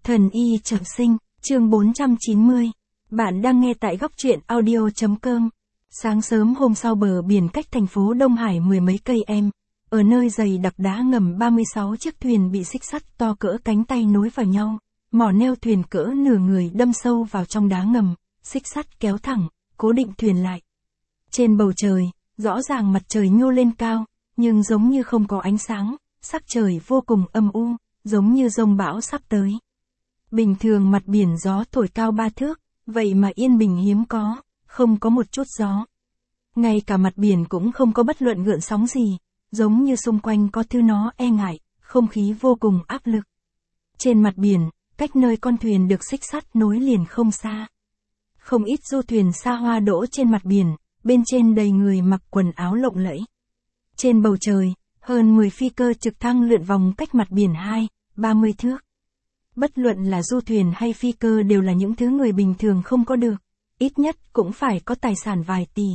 Thần y trọng sinh, chương 490. Bạn đang nghe tại góc truyện audio.com. Sáng sớm hôm sau bờ biển cách thành phố Đông Hải mười mấy cây em, ở nơi dày đặc đá ngầm 36 chiếc thuyền bị xích sắt to cỡ cánh tay nối vào nhau, mỏ neo thuyền cỡ nửa người đâm sâu vào trong đá ngầm, xích sắt kéo thẳng, cố định thuyền lại. Trên bầu trời, rõ ràng mặt trời nhô lên cao, nhưng giống như không có ánh sáng, sắc trời vô cùng âm u, giống như dông bão sắp tới. Bình thường mặt biển gió thổi cao 3 thước, vậy mà yên bình hiếm có, không có một chút gió. Ngay cả mặt biển cũng không có bất luận gợn sóng gì, giống như xung quanh có thứ nó e ngại, không khí vô cùng áp lực. Trên mặt biển, cách nơi con thuyền được xích sắt nối liền không xa. Không ít du thuyền xa hoa đỗ trên mặt biển, bên trên đầy người mặc quần áo lộng lẫy. Trên bầu trời, hơn 10 phi cơ trực thăng lượn vòng cách mặt biển 30 thước. Bất luận là du thuyền hay phi cơ đều là những thứ người bình thường không có được, ít nhất cũng phải có tài sản vài tỷ.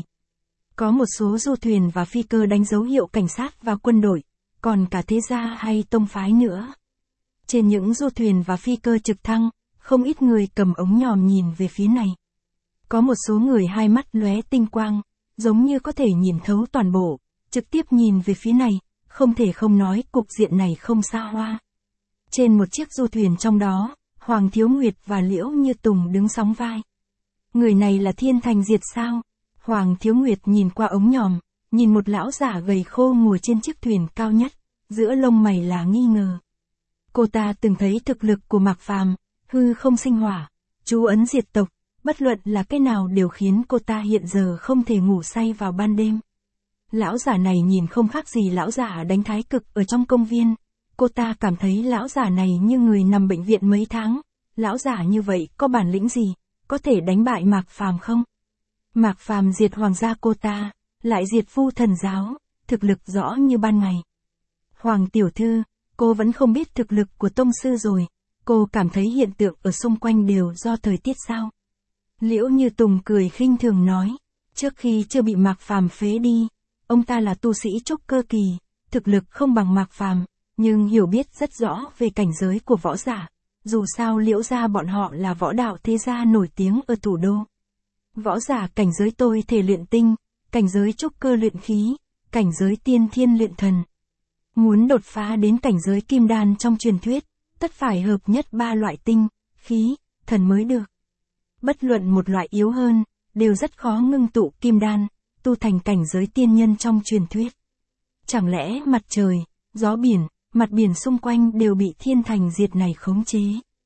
Có một số du thuyền và phi cơ đánh dấu hiệu cảnh sát và quân đội, còn cả thế gia hay tông phái nữa. Trên những du thuyền và phi cơ trực thăng, không ít người cầm ống nhòm nhìn về phía này. Có một số người hai mắt lóe tinh quang, giống như có thể nhìn thấu toàn bộ, trực tiếp nhìn về phía này, không thể không nói cục diện này không xa hoa. Trên một chiếc du thuyền trong đó, Hoàng Thiếu Nguyệt và Liễu Như Tùng đứng sóng vai. Người này là Thiên Thành Diệt sao? Hoàng Thiếu Nguyệt nhìn qua ống nhòm, nhìn một lão giả gầy khô ngồi trên chiếc thuyền cao nhất, giữa lông mày là nghi ngờ. Cô ta từng thấy thực lực của Mạc Phàm, hư không sinh hỏa, chú ấn diệt tộc, bất luận là cái nào đều khiến cô ta hiện giờ không thể ngủ say vào ban đêm. Lão giả này nhìn không khác gì lão giả đánh thái cực ở trong công viên. Cô ta cảm thấy lão giả này như người nằm bệnh viện mấy tháng. Lão giả như vậy có bản lĩnh gì, có thể đánh bại Mạc Phàm không? Mạc Phàm diệt hoàng gia cô ta, lại diệt Vu Thần giáo, thực lực rõ như ban ngày. Hoàng tiểu thư, cô vẫn không biết thực lực của tông sư rồi, cô cảm thấy hiện tượng ở xung quanh đều do thời tiết sao? Liễu Như Tùng cười khinh thường nói, trước khi chưa bị Mạc Phàm phế đi, ông ta là tu sĩ trúc cơ kỳ, thực lực không bằng Mạc Phàm, nhưng hiểu biết rất rõ về cảnh giới của võ giả. Dù sao Liễu gia bọn họ là võ đạo thế gia nổi tiếng ở thủ đô. Võ giả cảnh giới tôi thể luyện tinh, cảnh giới trúc cơ luyện khí, cảnh giới tiên thiên luyện thần. Muốn đột phá đến cảnh giới kim đan trong truyền thuyết, tất phải hợp nhất 3 loại tinh, khí, thần mới được. Bất luận một loại yếu hơn, đều rất khó ngưng tụ kim đan, tu thành cảnh giới tiên nhân trong truyền thuyết. Chẳng lẽ mặt trời, gió biển, mặt biển xung quanh đều bị Thiên Thành Diệt này khống chế?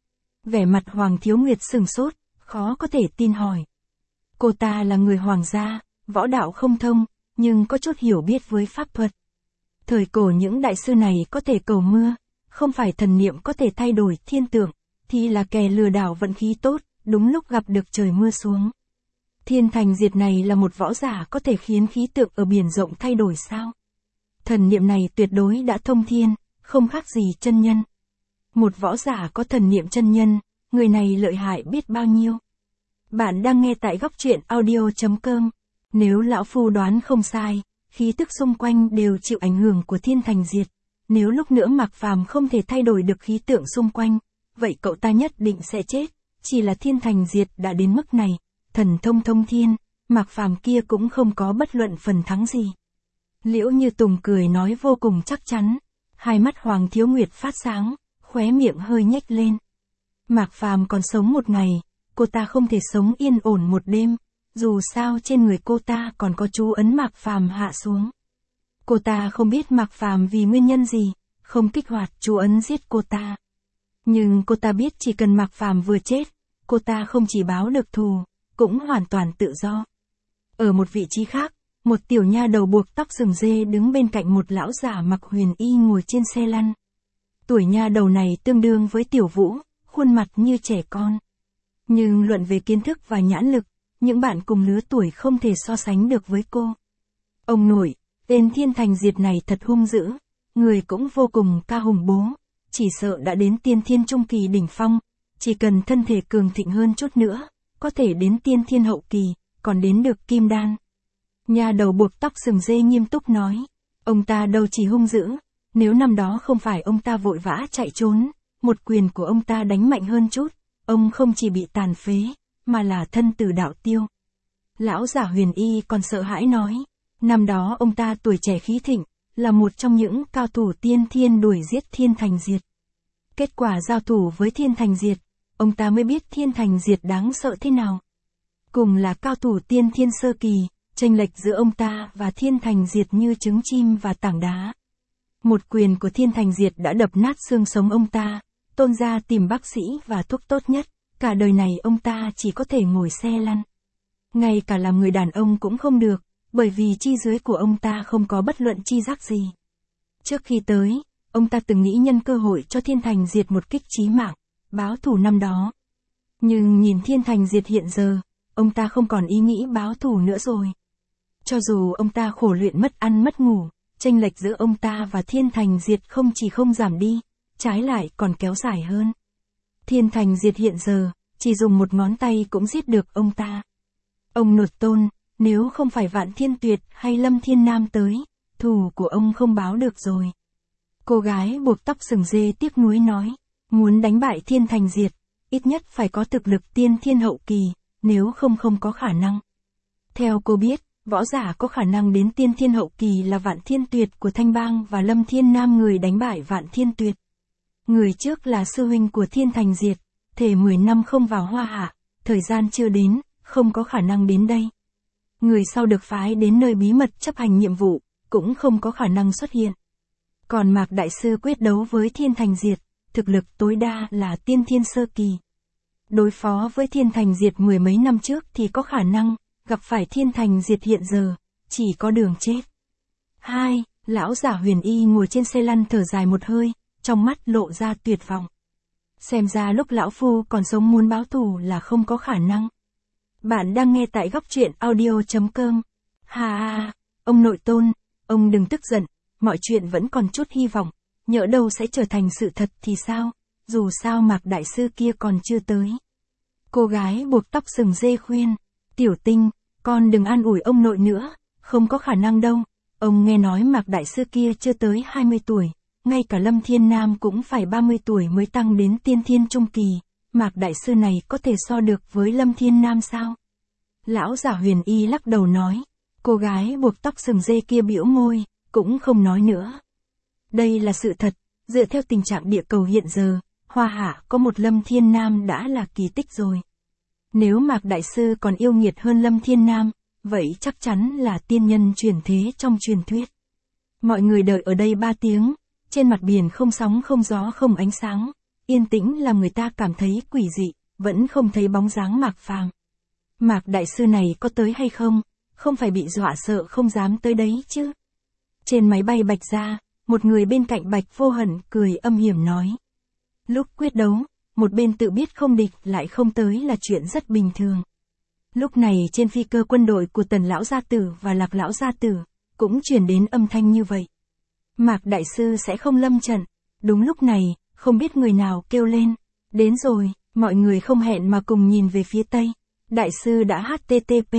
Vẻ mặt Hoàng Thiếu Nguyệt sừng sốt, khó có thể tin hỏi. Cô ta là người hoàng gia, võ đạo không thông, nhưng có chút hiểu biết với pháp thuật. Thời cổ những đại sư này có thể cầu mưa, không phải thần niệm có thể thay đổi thiên tượng, thì là kẻ lừa đảo vận khí tốt, đúng lúc gặp được trời mưa xuống. Thiên Thành Diệt này là một võ giả có thể khiến khí tượng ở biển rộng thay đổi sao? Thần niệm này tuyệt đối đã thông thiên, không khác gì chân nhân. Một võ giả có thần niệm chân nhân, người này lợi hại biết bao nhiêu. Bạn đang nghe tại góc truyện audio.com. Nếu lão phu đoán không sai, khí tức xung quanh đều chịu ảnh hưởng của Thiên Thành Diệt. Nếu lúc nữa Mạc Phàm không thể thay đổi được khí tượng xung quanh, vậy cậu ta nhất định sẽ chết. Chỉ là Thiên Thành Diệt đã đến mức này, thần thông thông thiên, Mạc Phàm kia cũng không có bất luận phần thắng gì. Liễu Như Tùng cười nói vô cùng chắc chắn, hai mắt Hoàng Thiếu Nguyệt phát sáng, khóe miệng hơi nhếch lên. Mạc Phàm còn sống một ngày, cô ta không thể sống yên ổn một đêm, dù sao trên người cô ta còn có chú ấn Mạc Phàm hạ xuống. Cô ta không biết Mạc Phàm vì nguyên nhân gì, không kích hoạt chú ấn giết cô ta. Nhưng cô ta biết chỉ cần Mạc Phàm vừa chết, cô ta không chỉ báo được thù, cũng hoàn toàn tự do. Ở một vị trí khác, một tiểu nha đầu buộc tóc sừng dê đứng bên cạnh một lão giả mặc huyền y ngồi trên xe lăn. Tuổi nha đầu này tương đương với Tiểu Vũ, khuôn mặt như trẻ con. Nhưng luận về kiến thức và nhãn lực, những bạn cùng lứa tuổi không thể so sánh được với cô. Ông nội, tên Thiên Thành Diệt này thật hung dữ, người cũng vô cùng ca hùng bố, chỉ sợ đã đến tiên thiên trung kỳ đỉnh phong, chỉ cần thân thể cường thịnh hơn chút nữa, có thể đến tiên thiên hậu kỳ, còn đến được kim đan. Nha đầu buộc tóc sừng dê nghiêm túc nói, ông ta đâu chỉ hung dữ, nếu năm đó không phải ông ta vội vã chạy trốn, một quyền của ông ta đánh mạnh hơn chút, ông không chỉ bị tàn phế, mà là thân tử đạo tiêu. Lão giả Huyền Y còn sợ hãi nói, năm đó ông ta tuổi trẻ khí thịnh, là một trong những cao thủ tiên thiên đuổi giết Thiên Thành Diệt. Kết quả giao thủ với Thiên Thành Diệt, ông ta mới biết Thiên Thành Diệt đáng sợ thế nào. Cùng là cao thủ tiên thiên sơ kỳ, chênh lệch giữa ông ta và Thiên Thành Diệt như trứng chim và tảng đá. Một quyền của Thiên Thành Diệt đã đập nát xương sống ông ta, Tôn gia tìm bác sĩ và thuốc tốt nhất, cả đời này ông ta chỉ có thể ngồi xe lăn. Ngay cả làm người đàn ông cũng không được, bởi vì chi dưới của ông ta không có bất luận chi giác gì. Trước khi tới, ông ta từng nghĩ nhân cơ hội cho Thiên Thành Diệt một kích chí mạng, báo thù năm đó. Nhưng nhìn Thiên Thành Diệt hiện giờ, ông ta không còn ý nghĩ báo thù nữa rồi. Cho dù ông ta khổ luyện mất ăn mất ngủ, chênh lệch giữa ông ta và Thiên Thành Diệt không chỉ không giảm đi, trái lại còn kéo dài hơn. Thiên Thành Diệt hiện giờ, chỉ dùng một ngón tay cũng giết được ông ta. Ông Nội Tôn, nếu không phải Vạn Thiên Tuyệt hay Lâm Thiên Nam tới, thù của ông không báo được rồi. Cô gái buộc tóc sừng dê tiếc nuối nói, muốn đánh bại Thiên Thành Diệt, ít nhất phải có thực lực tiên thiên hậu kỳ, nếu không có khả năng. Theo cô biết, võ giả có khả năng đến tiên thiên hậu kỳ là Vạn Thiên Tuyệt của Thanh Bang và Lâm Thiên Nam người đánh bại Vạn Thiên Tuyệt. Người trước là sư huynh của Thiên Thành Diệt, thề 10 năm không vào Hoa Hạ, thời gian chưa đến, không có khả năng đến đây. Người sau được phái đến nơi bí mật chấp hành nhiệm vụ, cũng không có khả năng xuất hiện. Còn Mạc Đại Sư quyết đấu với Thiên Thành Diệt, thực lực tối đa là tiên thiên sơ kỳ. Đối phó với Thiên Thành Diệt 10 mấy năm trước thì có khả năng, gặp phải Thiên Thành Diệt hiện giờ, chỉ có đường chết. 2. Lão giả Huyền Y ngồi trên xe lăn thở dài một hơi, trong mắt lộ ra tuyệt vọng. Xem ra lúc lão phu còn sống muốn báo thù là không có khả năng. Bạn đang nghe tại góc truyện audio.com. Hà, ông Nội Tôn, ông đừng tức giận, mọi chuyện vẫn còn chút hy vọng, nhỡ đâu sẽ trở thành sự thật thì sao, dù sao Mạc Đại Sư kia còn chưa tới. Cô gái buộc tóc sừng dê khuyên, Tiểu Tinh, con đừng an ủi ông nội nữa, không có khả năng đâu, ông nghe nói Mạc Đại Sư kia chưa tới 20 tuổi, ngay cả Lâm Thiên Nam cũng phải 30 tuổi mới tăng đến tiên thiên trung kỳ, Mạc Đại Sư này có thể so được với Lâm Thiên Nam sao? Lão giả Huyền Y lắc đầu nói, cô gái buộc tóc sừng dê kia bĩu môi, cũng không nói nữa. Đây là sự thật, dựa theo tình trạng địa cầu hiện giờ, Hoa Hạ có một Lâm Thiên Nam đã là kỳ tích rồi. Nếu Mạc Đại Sư còn yêu nghiệt hơn Lâm Thiên Nam, vậy chắc chắn là tiên nhân chuyển thế trong truyền thuyết. Mọi người đợi ở đây 3 tiếng, trên mặt biển không sóng không gió không ánh sáng, yên tĩnh làm người ta cảm thấy quỷ dị, vẫn không thấy bóng dáng Mạc Phàm. Mạc Đại Sư này có tới hay không, không phải bị dọa sợ không dám tới đấy chứ. Trên máy bay Bạch Gia, một người bên cạnh Bạch Vô Hận cười âm hiểm nói. Lúc quyết đấu, một bên tự biết không địch lại không tới là chuyện rất bình thường. Lúc này trên phi cơ quân đội của Tần Lão Gia Tử và Lạc Lão Gia Tử, cũng truyền đến âm thanh như vậy. Mạc Đại Sư sẽ không lâm trận. Đúng lúc này, không biết người nào kêu lên. Đến rồi, mọi người không hẹn mà cùng nhìn về phía Tây. Đại Sư đã http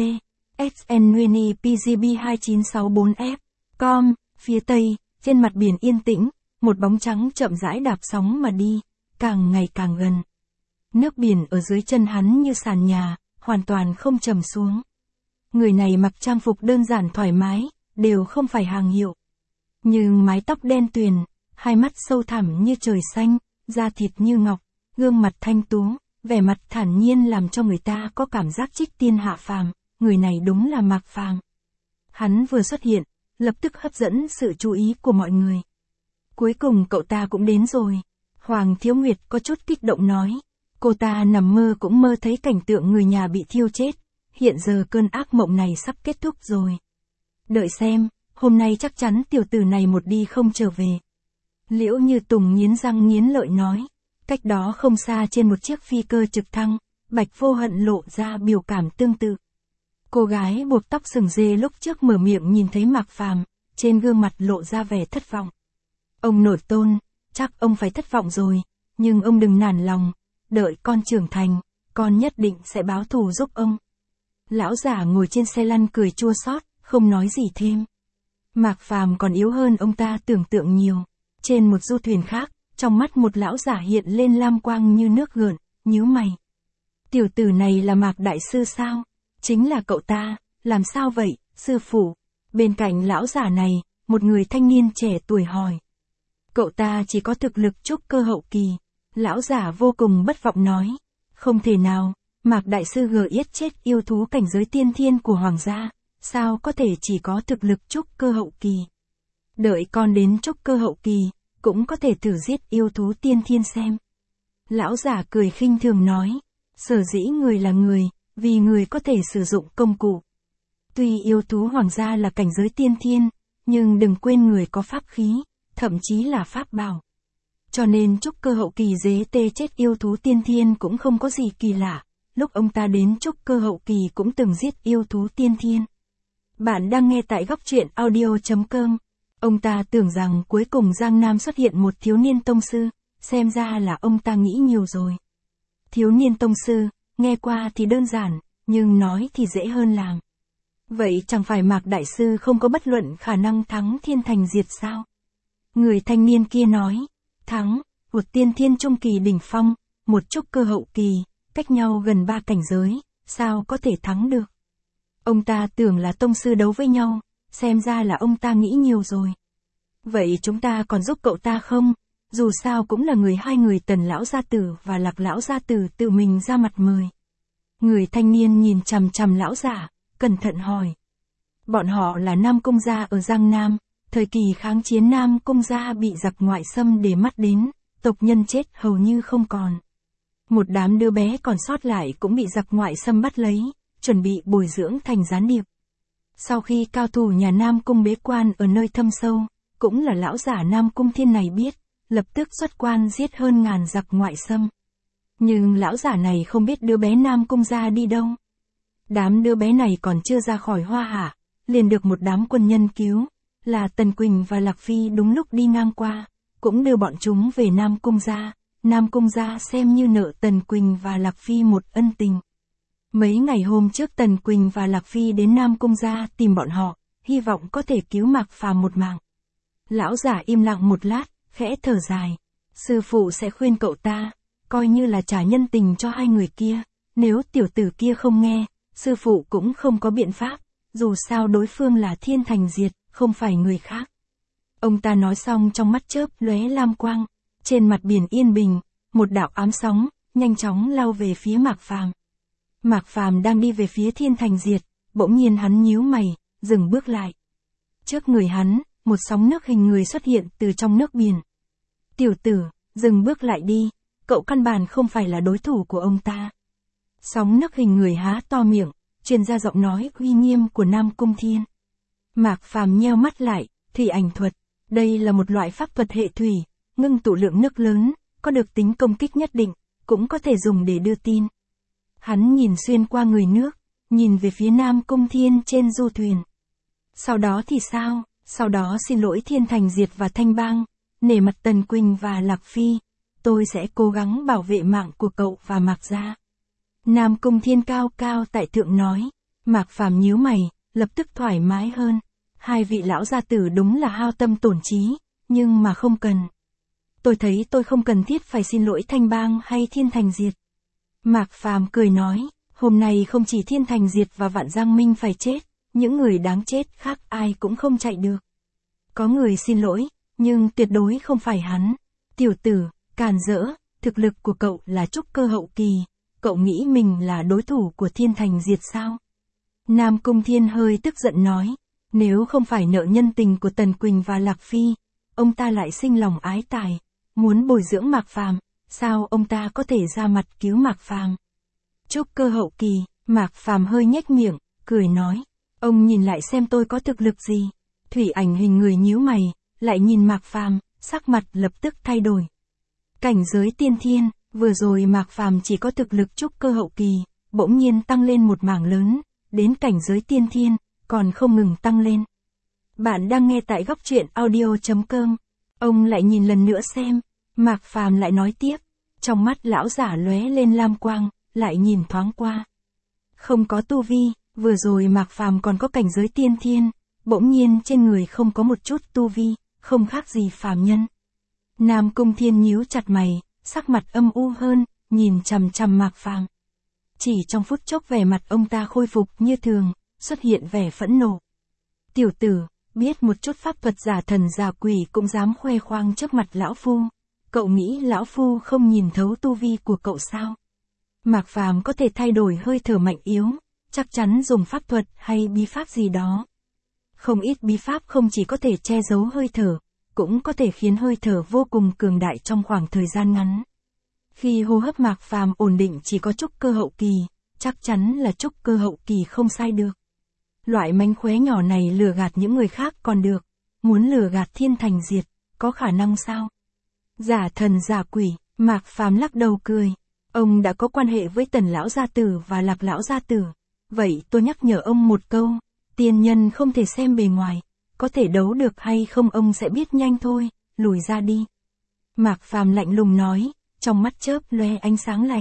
xnunipgb2964f phía Tây, trên mặt biển yên tĩnh, một bóng trắng chậm rãi đạp sóng mà đi, càng ngày càng gần. Nước biển ở dưới chân hắn như sàn nhà, hoàn toàn không trầm xuống. Người này mặc trang phục đơn giản thoải mái, đều không phải hàng hiệu. Nhưng mái tóc đen tuyền, hai mắt sâu thẳm như trời xanh, da thịt như ngọc, gương mặt thanh tú, vẻ mặt thản nhiên làm cho người ta có cảm giác trích tiên hạ phàm, người này đúng là Mạc Phàm. Hắn vừa xuất hiện, lập tức hấp dẫn sự chú ý của mọi người. Cuối cùng cậu ta cũng đến rồi. Hoàng Thiếu Nguyệt có chút kích động nói. Cô ta nằm mơ cũng mơ thấy cảnh tượng người nhà bị thiêu chết. Hiện giờ cơn ác mộng này sắp kết thúc rồi. Đợi xem, hôm nay chắc chắn tiểu tử này một đi không trở về. Liễu Như Tùng nghiến răng nghiến lợi nói. Cách đó không xa trên một chiếc phi cơ trực thăng, Bạch Vô Hận lộ ra biểu cảm tương tự. Cô gái buộc tóc sừng dê lúc trước mở miệng nhìn thấy Mạc Phàm, trên gương mặt lộ ra vẻ thất vọng. Ông Nội Tôn, chắc ông phải thất vọng rồi, nhưng ông đừng nản lòng, đợi con trưởng thành, con nhất định sẽ báo thù giúp ông. Lão giả ngồi trên xe lăn cười chua xót, không nói gì thêm. Mạc Phàm còn yếu hơn ông ta tưởng tượng nhiều. Trên một du thuyền khác, trong mắt một lão giả hiện lên lam quang như nước gợn, nhíu mày. Tiểu tử này là Mạc Đại Sư sao? Chính là cậu ta, làm sao vậy, sư phụ? Bên cạnh lão giả này, một người thanh niên trẻ tuổi hỏi. Cậu ta chỉ có thực lực trúc cơ hậu kỳ. Lão giả vô cùng bất vọng nói. Không thể nào, Mạc Đại Sư giết chết yêu thú cảnh giới tiên thiên của hoàng gia, sao có thể chỉ có thực lực trúc cơ hậu kỳ? Đợi con đến trúc cơ hậu kỳ, cũng có thể thử giết yêu thú tiên thiên xem. Lão giả cười khinh thường nói. Sở dĩ người là người, vì người có thể sử dụng công cụ. Tuy yêu thú hoàng gia là cảnh giới tiên thiên, nhưng đừng quên người có pháp khí, thậm chí là pháp bảo. Cho nên trúc cơ hậu kỳ dế tê chết yêu thú tiên thiên cũng không có gì kỳ lạ, lúc ông ta đến trúc cơ hậu kỳ cũng từng giết yêu thú tiên thiên. Bạn đang nghe tại góc truyện audio.com. Ông ta tưởng rằng cuối cùng Giang Nam xuất hiện một thiếu niên tông sư, xem ra là ông ta nghĩ nhiều rồi. Thiếu niên tông sư, nghe qua thì đơn giản, nhưng nói thì dễ hơn làm. Vậy chẳng phải Mạc Đại Sư không có bất luận khả năng thắng Thiên Thành Diệt sao? Người thanh niên kia nói, thắng, một tiên thiên trung kỳ đỉnh phong, một trúc cơ hậu kỳ, cách nhau gần 3 cảnh giới, sao có thể thắng được? Ông ta tưởng là tông sư đấu với nhau, xem ra là ông ta nghĩ nhiều rồi. Vậy chúng ta còn giúp cậu ta không? Dù sao cũng là hai người Tần lão gia tử và Lạc lão gia tử tự mình ra mặt mời. Người thanh niên nhìn chằm chằm lão giả, cẩn thận hỏi. Bọn họ là Nam Cung gia ở Giang Nam, thời kỳ kháng chiến Nam Cung gia bị giặc ngoại xâm để mắt đến, tộc nhân chết hầu như không còn. Một đám đứa bé còn sót lại cũng bị giặc ngoại xâm bắt lấy, chuẩn bị bồi dưỡng thành gián điệp. Sau khi cao thủ nhà Nam Cung bế quan ở nơi thâm sâu, cũng là lão giả Nam Cung Thiên này biết, lập tức xuất quan giết hơn ngàn giặc ngoại xâm. Nhưng lão giả này không biết đứa bé Nam Cung gia đi đâu. Đám đứa bé này còn chưa ra khỏi Hoa Hạ, liền được một đám quân nhân cứu, là Tần Quỳnh và Lạc Phi đúng lúc đi ngang qua, cũng đưa bọn chúng về Nam Cung gia. Nam Cung gia xem như nợ Tần Quỳnh và Lạc Phi một ân tình. Mấy ngày hôm trước Tần Quỳnh và Lạc Phi đến Nam Cung gia tìm bọn họ, hy vọng có thể cứu Mạc Phàm một mạng. Lão giả im lặng một lát, khẽ thở dài. Sư phụ sẽ khuyên cậu ta, coi như là trả nhân tình cho hai người kia, nếu tiểu tử kia không nghe, sư phụ cũng không có biện pháp, dù sao đối phương là Thiên Thành Diệt, không phải người khác. Ông ta nói xong trong mắt chớp lóe lam quang, trên mặt biển yên bình, một đạo ám sóng, nhanh chóng lao về phía Mạc Phàm. Mạc Phàm đang đi về phía Thiên Thành Diệt, bỗng nhiên hắn nhíu mày, dừng bước lại. Trước người hắn, một sóng nước hình người xuất hiện từ trong nước biển. Tiểu tử, dừng bước lại đi, cậu căn bản không phải là đối thủ của ông ta. Sóng nước hình người há to miệng, truyền ra giọng nói uy nghiêm của Nam Cung Thiên. Mạc Phàm nheo mắt lại, thủy ảnh thuật, đây là một loại pháp thuật hệ thủy, ngưng tụ lượng nước lớn, có được tính công kích nhất định, cũng có thể dùng để đưa tin. Hắn nhìn xuyên qua người nước, nhìn về phía Nam Cung Thiên trên du thuyền. Sau đó thì sao? Sau đó xin lỗi Thiên Thành Diệt và Thanh Bang, nể mặt Tần Quỳnh và Lạc Phi, tôi sẽ cố gắng bảo vệ mạng của cậu và Mạc gia. Nam Cung Thiên cao cao tại thượng nói. Mạc Phàm nhíu mày, lập tức thoải mái hơn. Hai vị lão gia tử đúng là hao tâm tổn trí, nhưng mà không cần. Tôi thấy tôi không cần thiết phải xin lỗi Thanh Bang hay Thiên Thành Diệt. Mạc Phàm cười nói, hôm nay không chỉ Thiên Thành Diệt và Vạn Giang Minh phải chết, những người đáng chết khác ai cũng không chạy được. Có người xin lỗi, nhưng tuyệt đối không phải hắn. Tiểu tử, càn rỡ, thực lực của cậu là trúc cơ hậu kỳ, cậu nghĩ mình là đối thủ của Thiên Thành Diệt sao? Nam Cung Thiên hơi tức giận nói, nếu không phải nợ nhân tình của Tần Quỳnh và Lạc Phi, ông ta lại sinh lòng ái tài, muốn bồi dưỡng Mạc Phàm, sao ông ta có thể ra mặt cứu Mạc Phàm? Trúc cơ hậu kỳ, Mạc Phàm hơi nhếch miệng, cười nói, ông nhìn lại xem tôi có thực lực gì. Thủy ảnh hình người nhíu mày, lại nhìn Mạc Phàm, sắc mặt lập tức thay đổi. Cảnh giới tiên thiên, vừa rồi Mạc Phàm chỉ có thực lực trúc cơ hậu kỳ, bỗng nhiên tăng lên một mảng lớn, đến cảnh giới tiên thiên, còn không ngừng tăng lên. Bạn đang nghe tại góc truyện audio.com. Ông lại nhìn lần nữa xem, Mạc Phàm lại nói tiếp, trong mắt lão giả lóe lên lam quang, lại nhìn thoáng qua. Không có tu vi, vừa rồi Mạc Phàm còn có cảnh giới tiên thiên, bỗng nhiên trên người không có một chút tu vi, không khác gì phàm nhân. Nam Cung Thiên nhíu chặt mày, sắc mặt âm u hơn, nhìn chằm chằm Mạc Phàm. Chỉ trong phút chốc vẻ mặt ông ta khôi phục như thường, xuất hiện vẻ phẫn nộ. Tiểu tử, biết một chút pháp thuật giả thần giả quỷ cũng dám khoe khoang trước mặt lão phu. Cậu nghĩ lão phu không nhìn thấu tu vi của cậu sao? Mạc Phàm có thể thay đổi hơi thở mạnh yếu, chắc chắn dùng pháp thuật hay bí pháp gì đó. Không ít bí pháp không chỉ có thể che giấu hơi thở, cũng có thể khiến hơi thở vô cùng cường đại trong khoảng thời gian ngắn. Khi hô hấp Mạc Phàm ổn định chỉ có trúc cơ hậu kỳ, chắc chắn là trúc cơ hậu kỳ không sai được. Loại mánh khóe nhỏ này lừa gạt những người khác còn được, muốn lừa gạt Thiên Thành Diệt, có khả năng sao? Giả thần giả quỷ, Mạc Phàm lắc đầu cười. Ông đã có quan hệ với Tần lão gia tử và Lạc lão gia tử, vậy tôi nhắc nhở ông một câu, tiên nhân không thể xem bề ngoài, có thể đấu được hay không ông sẽ biết nhanh thôi, lùi ra đi. Mạc Phàm lạnh lùng nói, trong mắt chớp lóe ánh sáng lạnh.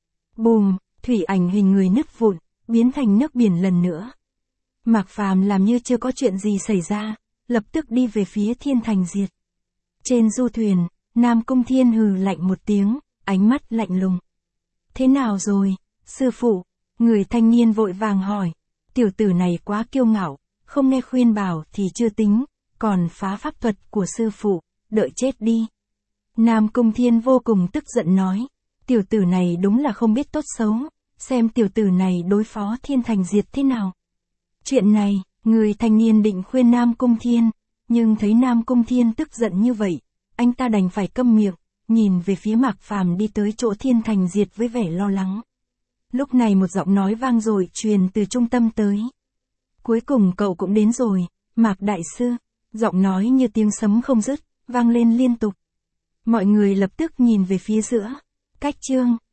Bùm, thủy ảnh hình người nứt vụn, biến thành nước biển lần nữa. Mạc Phàm làm như chưa có chuyện gì xảy ra, lập tức đi về phía Thiên Thành Diệt. Trên du thuyền, Nam Cung Thiên hừ lạnh một tiếng, ánh mắt lạnh lùng. Thế nào rồi, sư phụ? Người thanh niên vội vàng hỏi. Tiểu tử này quá kiêu ngạo, không nghe khuyên bảo thì chưa tính, còn phá pháp thuật của sư phụ, đợi chết đi. Nam Cung Thiên vô cùng tức giận nói. Tiểu tử này đúng là không biết tốt xấu, xem tiểu tử này đối phó Thiên Thành Diệt thế nào. Chuyện này, người thanh niên định khuyên Nam Cung Thiên, nhưng thấy Nam Cung Thiên tức giận như vậy, anh ta đành phải câm miệng, nhìn về phía Mạc Phàm đi tới chỗ Thiên Thành Diệt với vẻ lo lắng. Lúc này một giọng nói vang dội truyền từ trung tâm tới. Cuối cùng cậu cũng đến rồi, Mạc Đại Sư. Giọng nói như tiếng sấm không dứt, vang lên liên tục. Mọi người lập tức nhìn về phía giữa. Cách chương